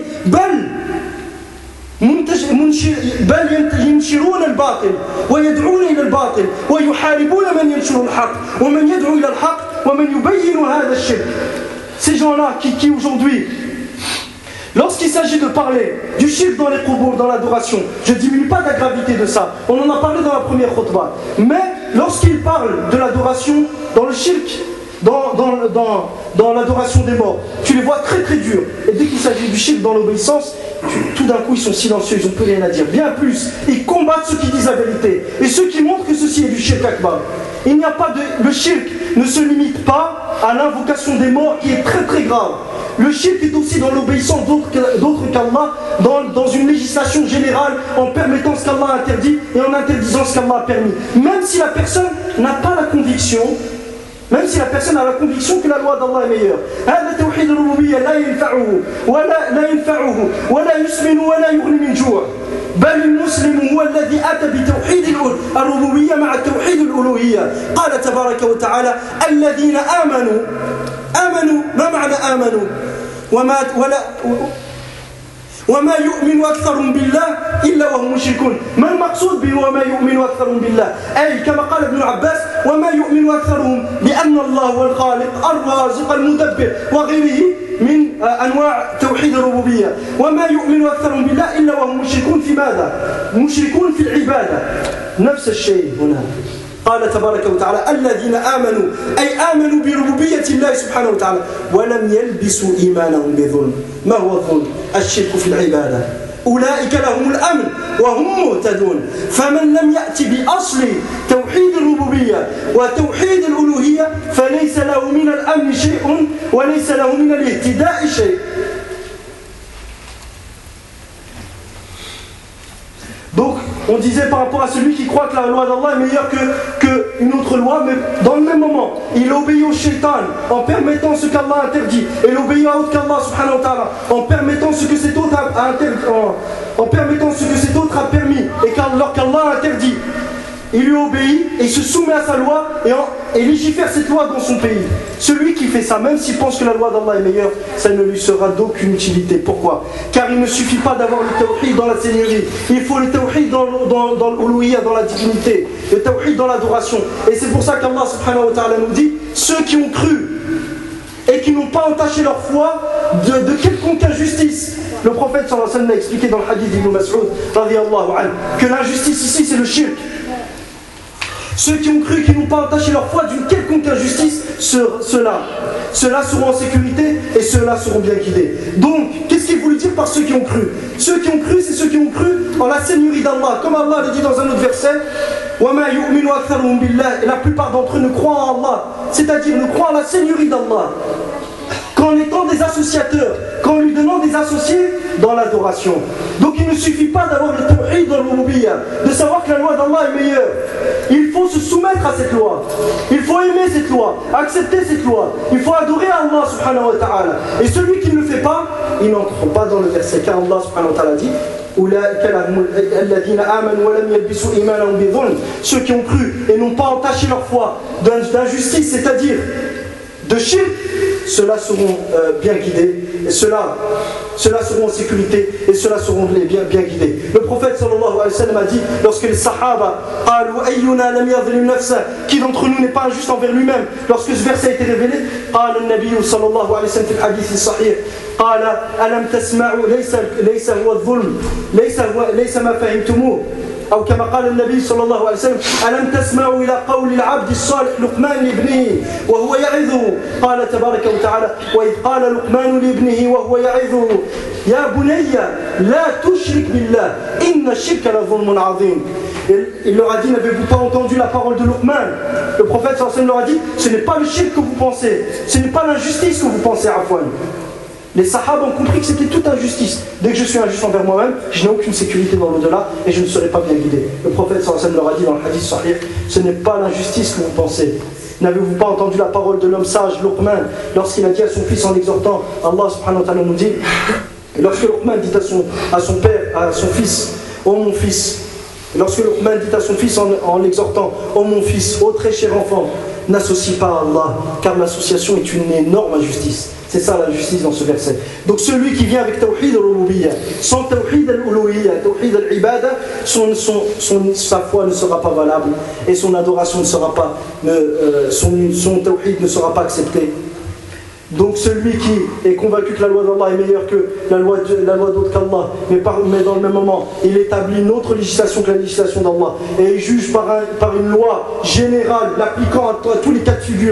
B: بل ينشرون الباطل ويدعون إلى الباطل ويحاربون من ينشر الحق ومن يدعو إلى الحق ومن يبين هذا الشرك. Ces gens-là qui aujourd'hui, lorsqu'il s'agit de parler du shirk dans les qubur, dans l'adoration, je ne diminue pas la gravité de ça. On en a parlé dans la première khutbah. Mais lorsqu'ils parlent de l'adoration dans le shirk, dans l'adoration des morts, tu les vois très très durs. Et dès qu'il s'agit du shirk dans l'obéissance,
C: tout d'un coup ils sont silencieux, ils n'ont plus rien à dire. Bien plus, ils combattent ceux qui disent la vérité et ceux qui montrent que ceci est du shirk akbar. Il n'y a pas de... Le shirk ne se limite pas à l'invocation des morts qui est très très grave. Le shirk est aussi dans l'obéissance d'autres qu'Allah, dans une législation générale, en permettant ce qu'Allah a interdit et en interdisant ce qu'Allah a permis. Même si la personne n'a pas la conviction, même si la personne a la conviction que la loi d'Allah est meilleure. هذا توحيد الربوبية لا ينفعه ولا ينفعه ولا يسمن ولا يغني من جوع. بل المسلم هو الذي أتى بتوحيد الربوبية مع توحيد الألوهية. قال تبارك وتعالى الذين آمنوا ما معنى آمنوا وما يؤمن أكثرهم بالله إلا وهم مشركون. ما المقصود بوما يؤمن أكثرهم بالله؟ أي كما قال ابن عباس وما يؤمن أكثرهم بأن الله هو الخالق الرازق المدبر وغيره من أنواع توحيد الربوبية. وما يؤمن أكثرهم بالله إلا وهم مشركون في ماذا؟ مشركون في العبادة. نفس الشيء هنا قال تبارك وتعالى الذين آمنوا أي آمنوا بربوبية الله سبحانه وتعالى ولم يلبسوا إيمانهم بظلم. ما هو الظلم؟ الشرك في العبادة. أولئك لهم الأمن وهم مهتدون. فمن لم يأتي بأصل توحيد الربوبية وتوحيد الألوهية فليس له من الأمن شيء وليس له من الاهتداء شيء. Donc, on disait par rapport à celui qui croit que la loi d'Allah est meilleure qu'une autre loi, mais dans le même moment, il obéit au shaitan en permettant ce qu'Allah interdit, et il obéit à autre qu'Allah subhanahu wa ta'ala en permettant ce que cet autre a permis, et alors qu'Allah a interdit. Il lui obéit et il se soumet à sa loi et légifère cette loi dans son pays. Celui qui fait ça, même s'il pense que la loi d'Allah est meilleure, ça ne lui sera d'aucune utilité. Pourquoi? Car il ne suffit pas d'avoir le tawhid dans la seigneurie. Il faut le tawhid dans l'uluhiyya, dans la divinité. Le tawhid dans l'adoration. Et c'est pour ça qu'Allah subhanahu wa ta'ala nous dit, ceux qui ont cru et qui n'ont pas entaché leur foi de quelconque injustice. Le prophète sallallahu alayhi wa sallam a expliqué dans le hadith d'Ibn Mas'ud radiyallahu anhu que l'injustice ici c'est le shirk. Ceux qui ont cru, qui n'ont pas entaché leur foi d'une quelconque injustice, ceux-là seront en sécurité et ceux-là seront bien guidés. Donc, qu'est-ce qu'il voulait dire par ceux qui ont cru? Ceux qui ont cru, c'est ceux qui ont cru en la seigneurie d'Allah. Comme Allah le dit dans un autre verset, وَمَا يُؤْمِنُ أَكْثَرُهُم بِاللَّهِ. Et la plupart d'entre eux ne croient en Allah, c'est-à-dire ne croient en la seigneurie d'Allah, qu'en étant des associateurs, qu'en lui donnant des associés dans l'adoration. Donc il ne suffit pas d'avoir le tawhid dans l'uluhiyya, de savoir que la loi d'Allah est meilleure. Il faut se soumettre à cette loi. Il faut aimer cette loi, accepter cette loi. Il faut adorer Allah subhanahu wa ta'ala. Et celui qui ne le fait pas, il n'entre pas dans le verset, car Allah subhanahu wa ta'ala dit ceux qui ont cru et n'ont pas entaché leur foi d'injustice, c'est-à-dire de shirk, ceux-là seront bien guidés, et ceux-là seront en sécurité, et ceux-là seront bien guidés. Le prophète sallallahu alayhi wa sallam a dit, lorsque les sahaba qui d'entre nous n'est pas injuste envers lui-même, lorsque ce verset a été révélé, قال النبي صلى الله عليه وسلم في الحديث الصحيح قال ألم تسمعوا ليس هو الظلم ليس ما فهمتموه أو كما قال النبي صلى الله عليه وسلم ألم تسمعوا إلى قول العبد الصالح لقمان لابنه وهو يعظه قال تبارك وتعالى وإذ قال لقمان لابنه وهو يعظه يا بني لا تشرك بالله إن الشرك لظلم عظيم. Il leur a dit, n'avez-vous pas entendu la parole de Luqman? Le prophète sallallahu alayhi wa sallam leur a dit, ce n'est pas le shirk que vous pensez, ce n'est pas l'injustice que vous pensez, Afwan. Les sahaba ont compris que c'était toute injustice. Dès que je suis injuste envers moi-même, je n'ai aucune sécurité dans l'au-delà et je ne serai pas bien guidé. Le prophète sallallahu alayhi wa sallam leur a dit dans le hadith sahih, ce n'est pas l'injustice que vous pensez. N'avez-vous pas entendu la parole de l'homme sage, Luqman, lorsqu'il a dit à son fils en l'exhortant, Allah subhanahu wa ta'ala nous dit, lorsque Luqman dit à son père, à son fils, ô mon fils, lorsque Luqman dit à son fils en l'exhortant, ô mon fils, ô très cher enfant, n'associe pas à Allah, car l'association est une énorme injustice. C'est ça la justice dans ce verset. Donc celui qui vient avec Tawhid al-Uluhiyya, sans Tawhid al-Uluhiyya, Tawhid al-Ibada, sa foi ne sera pas valable et son adoration ne sera pas, son Tawhid ne sera pas accepté. Donc celui qui est convaincu que la loi d'Allah est meilleure que la loi d'autre qu'Allah, mais dans le même moment, il établit une autre législation que la législation d'Allah, et il juge par une loi générale, l'appliquant à tous les cas de figure,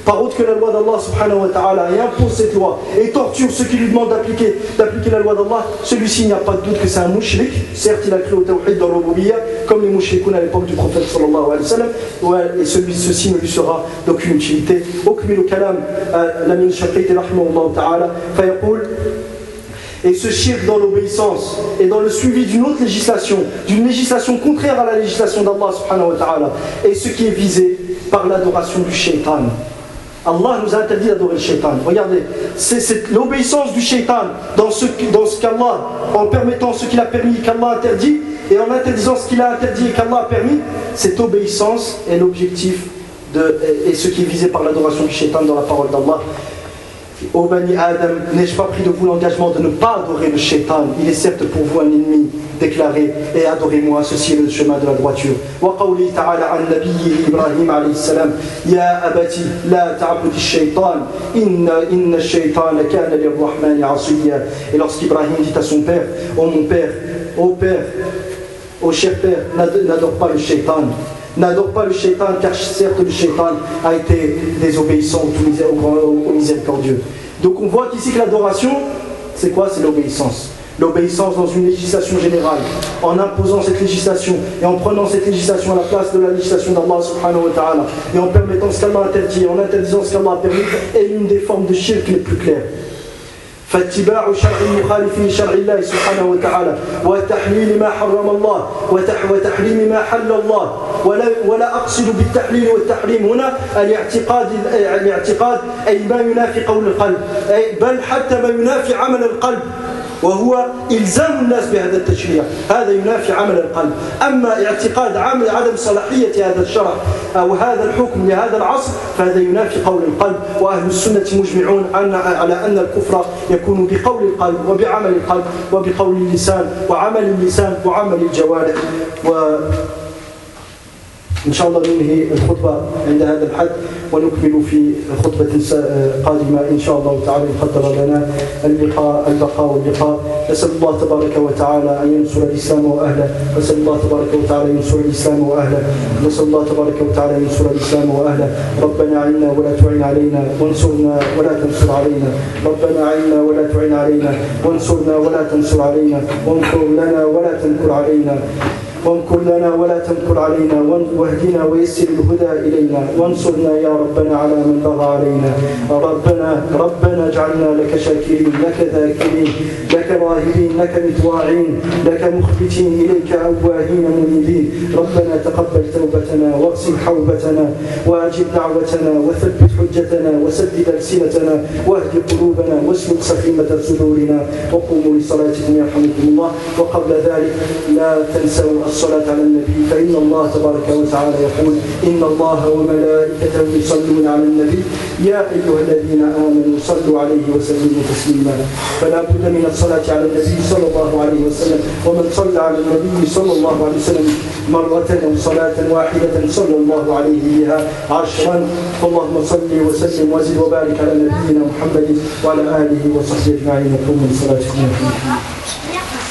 C: par autre que la loi d'Allah subhanahu wa ta'ala et impose cette loi et torture ceux qui lui demandent d'appliquer la loi d'Allah, celui-ci, il n'y a pas de doute que c'est un mushrik. Certes, il a cru au tawhid dans l'rububiyyah, comme les mushrikoun à l'époque du prophète sallallahu alayhi wa sallam, et ceci ne lui sera d'aucune utilité. أكمل كلام l'Amin Shaqiqi rahimahullah ta'ala فيقول. Et ce shirk dans l'obéissance et dans le suivi d'une autre législation, d'une législation contraire à la législation d'Allah subhanahu wa ta'ala, et ce qui est visé par l'adoration du shaitan. Allah nous a interdit d'adorer le shaitan. Regardez, c'est l'obéissance du shaitan dans ce qu'Allah, en permettant ce qu'il a permis qu'Allah a interdit, et en interdisant ce qu'il a interdit et qu'Allah a permis. Cette obéissance est l'objectif et ce qui est visé par l'adoration du shaitan dans la parole d'Allah. Ô Bani Adam, n'ai-je pas pris de vous l'engagement de ne pas adorer le shaitan? Il est certes pour vous un ennemi déclaré, et adorez-moi, ceci est le chemin de la droiture. Wa qawli ta'ala an nabiyyi Ibrahim alayhi salam, ya abati la ta'budi shaitan, inna shaytana kana lirrahmani asiyya. Et lorsqu'Ibrahim dit à son père, ô mon père, ô cher père, n'adore pas le shaitan. N'adore pas le shaitan, car certes le shaitan a été désobéissant au miséricordieux. Donc on voit qu'ici que l'adoration, c'est quoi? C'est l'obéissance. L'obéissance dans une législation générale, en imposant cette législation et en prenant cette législation à la place de la législation d'Allah subhanahu wa ta'ala, et en permettant ce qu'Allah a interdit et en interdisant ce qu'Allah a permis, est l'une des formes de shirk les plus claires. فاتباع شرع المخالف لشرع الله سبحانه وتعالى وتحليل ما حرم الله وتحريم ما حل الله ولا أقصد بالتحليل والتحريم هنا الاعتقاد أي ما ينافي قول القلب بل حتى ما ينافي عمل القلب وهو إلزام الناس بهذا التشريع هذا ينافي عمل القلب أما اعتقاد عدم صلاحية هذا الشرع أو هذا الحكم لهذا العصر فهذا ينافي قول القلب وأهل السنة مجمعون على أن الكفر يكون بقول القلب وبعمل القلب وبقول اللسان وعمل اللسان وعمل الجوارح إن شاء الله ننهي الخطبة عند هذا الحد ونكمل في خطبة قادمة إن شاء الله تعالى قدر لنا البقاء واللقاء. نسأل الله تبارك وتعالى أن ينصر الإسلام وأهله نسأل الله تبارك وتعالى أن ينصر الإسلام وأهله نسأل الله تبارك وتعالى أن ينصر الإسلام وأهله. ربنا عنا ولا تعن علينا وانصرنا ولا تنصر علينا. ربنا عنا ولا تعن علينا وانصرنا ولا تنصر علينا. وانصر لنا ولا تنكر علينا وامكر لنا ولا تمكر علينا واهدنا ويسر الهدى إلينا وانصرنا يا ربنا على من بغى علينا. ربنا اجعلنا لك شاكرين لك ذاكرين لك راهبين لك متواعين لك مخبتين إليك أواهين منيبين. ربنا تقبل توبتنا واغسل حوبتنا واجب دعوتنا وثبت حجتنا وسدد ألسنتنا واهد قلوبنا واسلك سخيمة صدورنا. وقوموا لصلاتكم يرحمكم الله. وقبل ذلك لا تنسوا الصلاة على النبي فإن الله تبارك وتعالى يقول إن الله وملائكته يصلون على النبي يا أيها الذين آمنوا صلوا عليه وسلموا تسليما. فلا بد من الصلاة على النبي صلى الله عليه وسلم. ومن صلى على النبي صلى الله عليه وسلم مرة أو صلاة واحدة صلى الله عليه بها 10. فاللهم صل وسلم وزد وبارك على نبينا محمد وعلى آله وصحبه أجمعين. قوموا لصلاتكم.